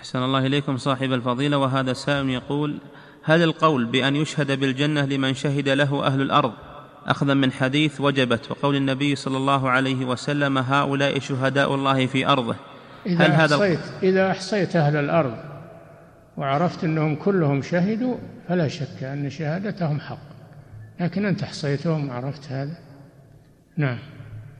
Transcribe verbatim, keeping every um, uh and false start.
أحسن الله إليكم صاحب الفضيلة. وهذا سائل يقول: هل القول بأن يشهد بالجنة لمن شهد له أهل الأرض أخذا من حديث وجبت وقول النبي صلى الله عليه وسلم هؤلاء شهداء الله في أرضه، إذا هل هذا أحصيت إذا أحصيت أهل الأرض وعرفت أنهم كلهم شهدوا فلا شك أن شهادتهم حق، لكن أنت أحصيتهم وعرفت هذا. نعم.